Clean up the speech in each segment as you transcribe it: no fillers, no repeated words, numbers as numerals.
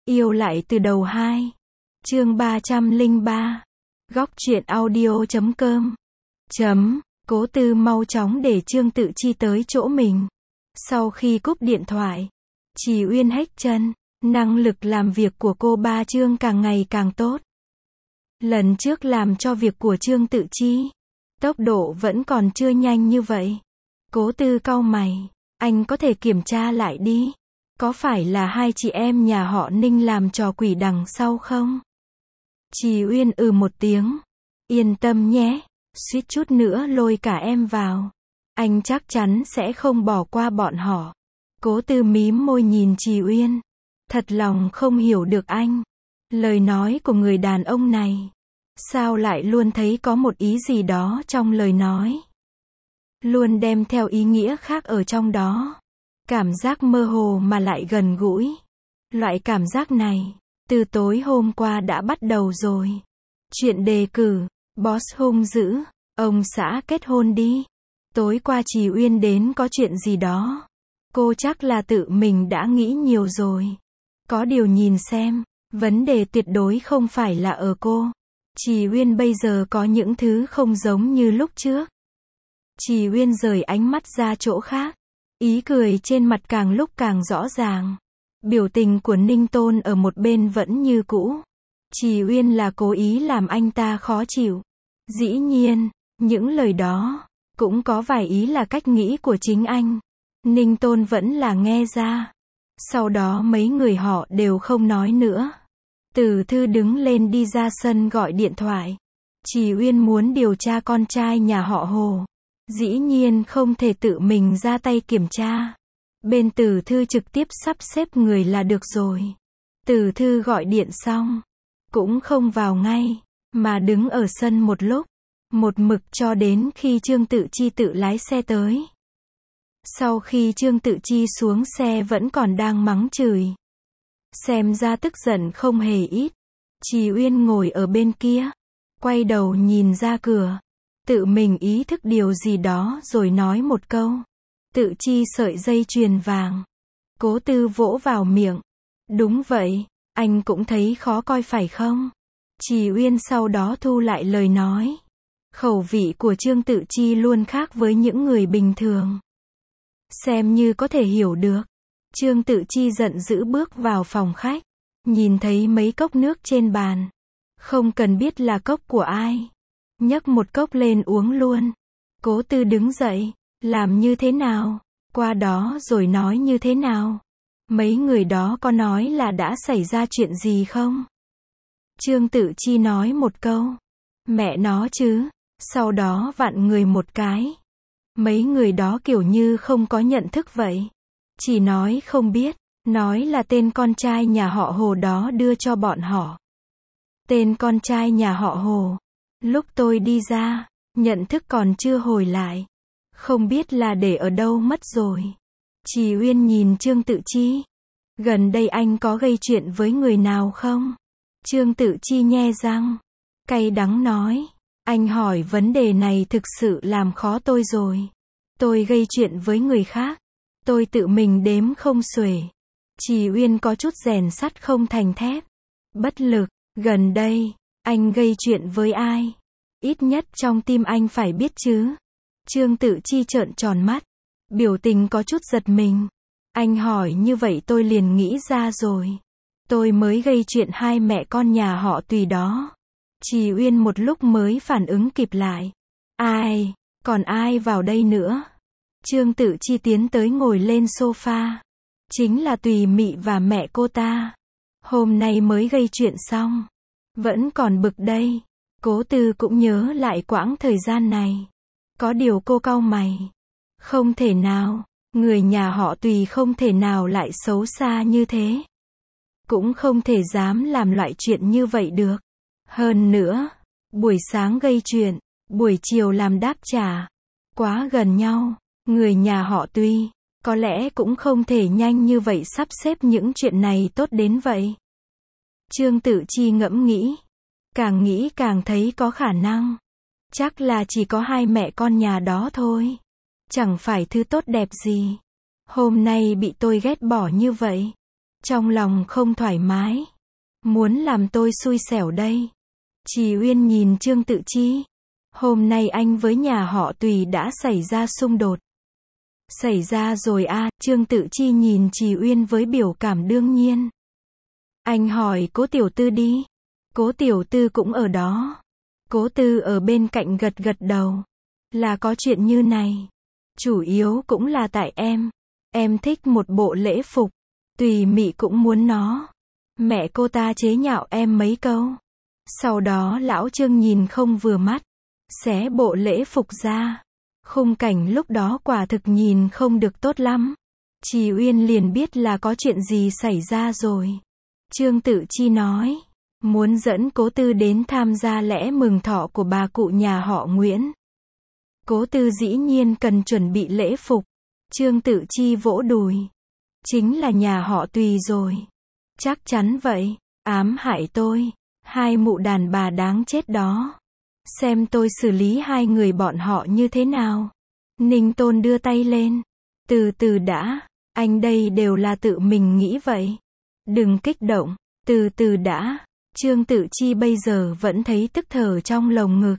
Yêu lại từ đầu 2. Chương 303. Góc truyện audio.com. Cố Tư mau chóng để Trương Tự Chi tới chỗ mình. Sau khi cúp điện thoại, Trì Uyên hếch chân, năng lực làm việc của cô ba Trương càng ngày càng tốt. Lần trước làm cho việc của Trương Tự Chi, tốc độ vẫn còn chưa nhanh như vậy. Cố Tư cau mày, anh có thể kiểm tra lại đi. Có phải là hai chị em nhà họ Ninh làm trò quỷ đằng sau không? Trì Uyên một tiếng. Yên tâm nhé, suýt chút nữa lôi cả em vào. Anh chắc chắn sẽ không bỏ qua bọn họ. Cố Tư mím môi nhìn Trì Uyên. Thật lòng không hiểu được anh. Lời nói của người đàn ông này. Sao lại luôn thấy có một ý gì đó trong lời nói. Luôn đem theo ý nghĩa khác ở trong đó. Cảm giác mơ hồ mà lại gần gũi. Loại cảm giác này, từ tối hôm qua đã bắt đầu rồi. Chuyện đề cử, boss hung dữ, ông xã kết hôn đi. Tối qua Trì Uyên đến có chuyện gì đó. Cô chắc là tự mình đã nghĩ nhiều rồi. Có điều nhìn xem, vấn đề tuyệt đối không phải là ở cô. Trì Uyên bây giờ có những thứ không giống như lúc trước. Trì Uyên rời ánh mắt ra chỗ khác. Ý cười trên mặt càng lúc càng rõ ràng. Biểu tình của Ninh Tôn ở một bên vẫn như cũ. Trì Uyên là cố ý làm anh ta khó chịu. Dĩ nhiên, những lời đó cũng có vài ý là cách nghĩ của chính anh. Ninh Tôn vẫn là nghe ra. Sau đó mấy người họ đều không nói nữa. Từ Thư đứng lên đi ra sân gọi điện thoại. Trì Uyên muốn điều tra con trai nhà họ Hồ. Dĩ nhiên không thể tự mình ra tay kiểm tra. Bên Từ Thư trực tiếp sắp xếp người là được rồi. Từ Thư gọi điện xong, cũng không vào ngay, mà đứng ở sân một lúc, một mực cho đến khi Trương Tự Chi tự lái xe tới. Sau khi Trương Tự Chi xuống xe vẫn còn đang mắng chửi. Xem ra tức giận không hề ít. Trì Uyên ngồi ở bên kia, quay đầu nhìn ra cửa. Tự mình ý thức điều gì đó rồi nói một câu. Tự Chi sợi dây chuyền vàng. Cố Tư vỗ vào miệng. Đúng vậy, anh cũng thấy khó coi phải không? Trì Uyên sau đó thu lại lời nói. Khẩu vị của Trương Tự Chi luôn khác với những người bình thường. Xem như có thể hiểu được. Trương Tự Chi giận dữ bước vào phòng khách. Nhìn thấy mấy cốc nước trên bàn. Không cần biết là cốc của ai. Nhấc một cốc lên uống luôn. Cố Tư đứng dậy. Làm như thế nào? Qua đó rồi nói như thế nào? Mấy người đó có nói là đã xảy ra chuyện gì không? Trương Tự Chi nói một câu. Mẹ nó chứ. Sau đó vặn người một cái. Mấy người đó kiểu như không có nhận thức vậy. Chỉ nói không biết. Nói là tên con trai nhà họ Hồ đó đưa cho bọn họ. Tên con trai nhà họ Hồ. Lúc tôi đi ra, nhận thức còn chưa hồi lại. Không biết là để ở đâu mất rồi. Trì Uyên nhìn Trương Tự Chi. Gần đây anh có gây chuyện với người nào không? Trương Tự Chi nhe răng. Cay đắng nói. Anh hỏi vấn đề này thực sự làm khó tôi rồi. Tôi gây chuyện với người khác. Tôi tự mình đếm không xuể. Trì Uyên có chút rèn sắt không thành thép. Bất lực. Gần đây, anh gây chuyện với ai? Ít nhất trong tim anh phải biết chứ. Trương Tự Chi trợn tròn mắt. Biểu tình có chút giật mình. Anh hỏi như vậy tôi liền nghĩ ra rồi. Tôi mới gây chuyện hai mẹ con nhà họ Tùy đó. Trì Uyên một lúc mới phản ứng kịp lại. Ai? Còn ai vào đây nữa? Trương Tự Chi tiến tới ngồi lên sofa. Chính là Tùy Mị và mẹ cô ta. Hôm nay mới gây chuyện xong. Vẫn còn bực đây. Cố Tư cũng nhớ lại quãng thời gian này. Có điều cô cau mày. Không thể nào. Người nhà họ Tùy không thể nào lại xấu xa như thế. Cũng không thể dám làm loại chuyện như vậy được. Hơn nữa, buổi sáng gây chuyện, buổi chiều làm đáp trả. Quá gần nhau. Người nhà họ Tùy, có lẽ cũng không thể nhanh như vậy sắp xếp những chuyện này tốt đến vậy. Trương Tự Chi ngẫm nghĩ. Càng nghĩ càng thấy có khả năng. Chắc là chỉ có hai mẹ con nhà đó thôi. Chẳng phải thứ tốt đẹp gì. Hôm nay bị tôi ghét bỏ như vậy. Trong lòng không thoải mái. Muốn làm tôi xui xẻo đây. Trì Uyên nhìn Trương Tự Chi. Hôm nay anh với nhà họ Tùy đã xảy ra xung đột. Xảy ra rồi à, Trương Tự Chi nhìn Trì Uyên với biểu cảm đương nhiên. Anh hỏi Cố tiểu thư đi. Cố tiểu thư cũng ở đó. Cố Tư ở bên cạnh gật gật đầu. Là có chuyện như này. Chủ yếu cũng là tại em. Em thích một bộ lễ phục. Tùy Mị cũng muốn nó. Mẹ cô ta chế nhạo em mấy câu. Sau đó lão Trương nhìn không vừa mắt. Xé bộ lễ phục ra. Khung cảnh lúc đó quả thực nhìn không được tốt lắm. Trì Uyên liền biết là có chuyện gì xảy ra rồi. Trương Tự Chi nói. Muốn dẫn Cố Tư đến tham gia lễ mừng thọ của bà cụ nhà họ Nguyễn. Cố Tư dĩ nhiên cần chuẩn bị lễ phục. Trương Tự Chi vỗ đùi. Chính là nhà họ Tùy rồi. Chắc chắn vậy. Ám hại tôi. Hai mụ đàn bà đáng chết đó. Xem tôi xử lý hai người bọn họ như thế nào. Ninh Tôn đưa tay lên. Từ từ đã. Anh đây đều là tự mình nghĩ vậy. Đừng kích động. Từ từ đã. Trương Tự Chi bây giờ vẫn thấy tức thở trong lồng ngực.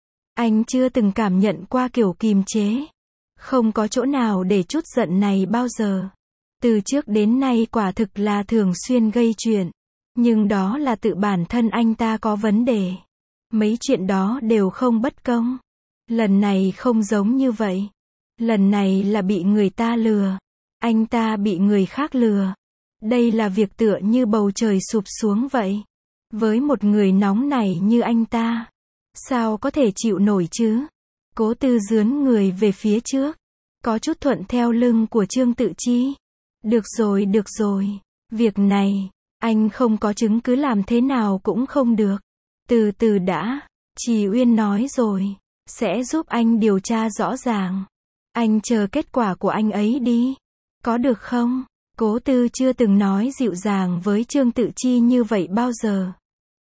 Anh chưa từng cảm nhận qua kiểu kìm chế. Không có chỗ nào để chút giận này bao giờ. Từ trước đến nay quả thực là thường xuyên gây chuyện. Nhưng đó là tự bản thân anh ta có vấn đề. Mấy chuyện đó đều không bất công. Lần này không giống như vậy. Lần này là bị người ta lừa. Anh ta bị người khác lừa. Đây là việc tựa như bầu trời sụp xuống vậy. Với một người nóng nảy như anh ta, sao có thể chịu nổi chứ? Cố Tư dướn người về phía trước, có chút thuận theo lưng của Trương Tự Chi. Được rồi. Việc này, anh không có chứng cứ làm thế nào cũng không được. Từ từ đã, Trì Uyên nói rồi, sẽ giúp anh điều tra rõ ràng. Anh chờ kết quả của anh ấy đi. Có được không? Cố Tư chưa từng nói dịu dàng với Trương Tự Chi như vậy bao giờ.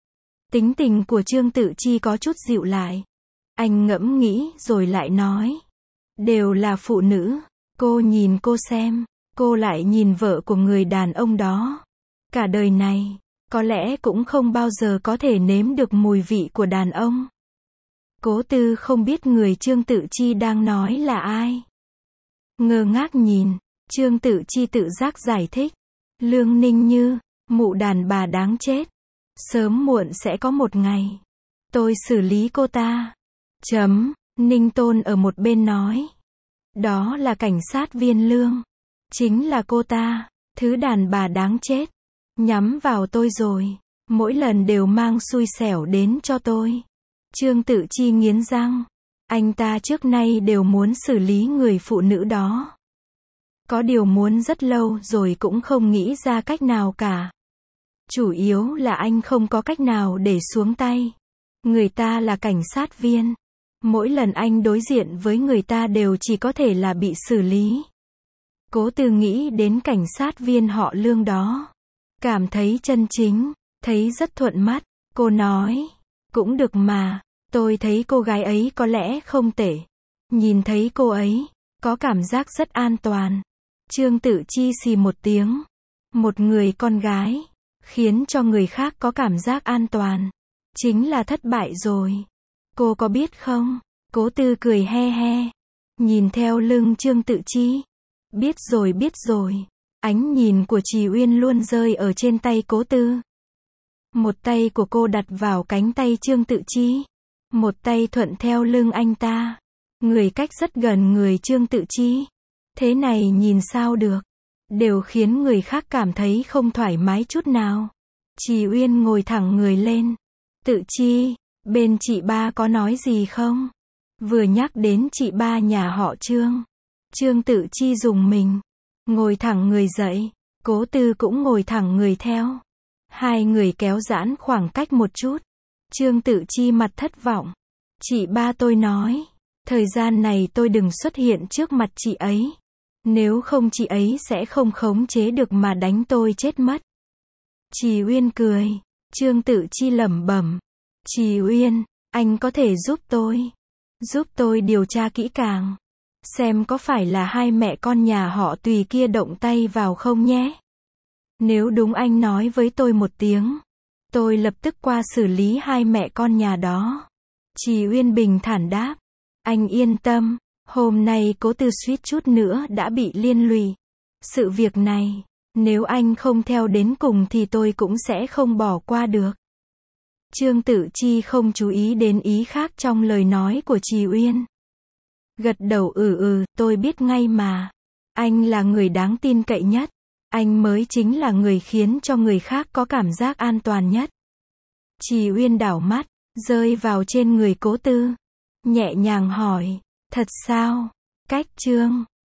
Tính tình của Trương Tự Chi có chút dịu lại. Anh ngẫm nghĩ rồi lại nói. Đều là phụ nữ. Cô nhìn cô xem. Cô lại nhìn vợ của người đàn ông đó. Cả đời này, có lẽ cũng không bao giờ có thể nếm được mùi vị của đàn ông. Cố Tư không biết người Trương Tự Chi đang nói là ai. Ngơ ngác nhìn, Trương Tự Chi tự giác giải thích. Lương Ninh Như, mụ đàn bà đáng chết. Sớm muộn sẽ có một ngày. Tôi xử lý cô ta. Ninh Tôn ở một bên nói. Đó là cảnh sát viên Lương. Chính là cô ta, thứ đàn bà đáng chết. Nhắm vào tôi rồi. Mỗi lần đều mang xui xẻo đến cho tôi. Trương Tự Chi nghiến răng. Anh ta trước nay đều muốn xử lý người phụ nữ đó. Có điều muốn rất lâu rồi cũng không nghĩ ra cách nào cả. Chủ yếu là anh không có cách nào để xuống tay. Người ta là cảnh sát viên. Mỗi lần anh đối diện với người ta đều chỉ có thể là bị xử lý. Cố Tư nghĩ đến cảnh sát viên họ Lương đó. Cảm thấy chân chính, thấy rất thuận mắt. Cô nói, cũng được mà, tôi thấy cô gái ấy có lẽ không tệ. Nhìn thấy cô ấy, có cảm giác rất an toàn. Trương Tự Chi xì một tiếng. Một người con gái, khiến cho người khác có cảm giác an toàn. Chính là thất bại rồi. Cô có biết không? Cố Tư cười he he. Nhìn theo lưng Trương Tự Chi. Biết rồi. Ánh nhìn của Trì Uyên luôn rơi ở trên tay Cố Tư. Một tay của cô đặt vào cánh tay Trương Tự Chi. Một tay thuận theo lưng anh ta. Người cách rất gần người Trương Tự Chi. Thế này nhìn sao được. Đều khiến người khác cảm thấy không thoải mái chút nào. Trì Uyên ngồi thẳng người lên. Tự Chi, bên chị ba có nói gì không? Vừa nhắc đến chị ba nhà họ Trương. Trương Tự Chi rùng mình. Ngồi thẳng người dậy. Cố Tư cũng ngồi thẳng người theo. Hai người kéo giãn khoảng cách một chút. Trương Tự Chi mặt thất vọng. Chị ba tôi nói. Thời gian này tôi đừng xuất hiện trước mặt chị ấy. Nếu không chị ấy sẽ không khống chế được mà đánh tôi chết mất. Trì Uyên cười. Trương Tự Chi lẩm bẩm. Trì Uyên, anh có thể giúp tôi điều tra kỹ càng. Xem có phải là hai mẹ con nhà họ Tùy kia động tay vào không nhé. Nếu đúng anh nói với tôi một tiếng. Tôi lập tức qua xử lý hai mẹ con nhà đó. Trì Uyên bình thản đáp. Anh yên tâm, hôm nay Cố Tư suýt chút nữa đã bị liên lụy. Sự việc này, nếu anh không theo đến cùng thì tôi cũng sẽ không bỏ qua được. Trương Tự Chi không chú ý đến ý khác trong lời nói của Trì Uyên. Gật đầu tôi biết ngay mà. Anh là người đáng tin cậy nhất. Anh mới chính là người khiến cho người khác có cảm giác an toàn nhất. Trì Uyên đảo mắt, rơi vào trên người Cố Tư. Nhẹ nhàng hỏi, thật sao? Cách Trương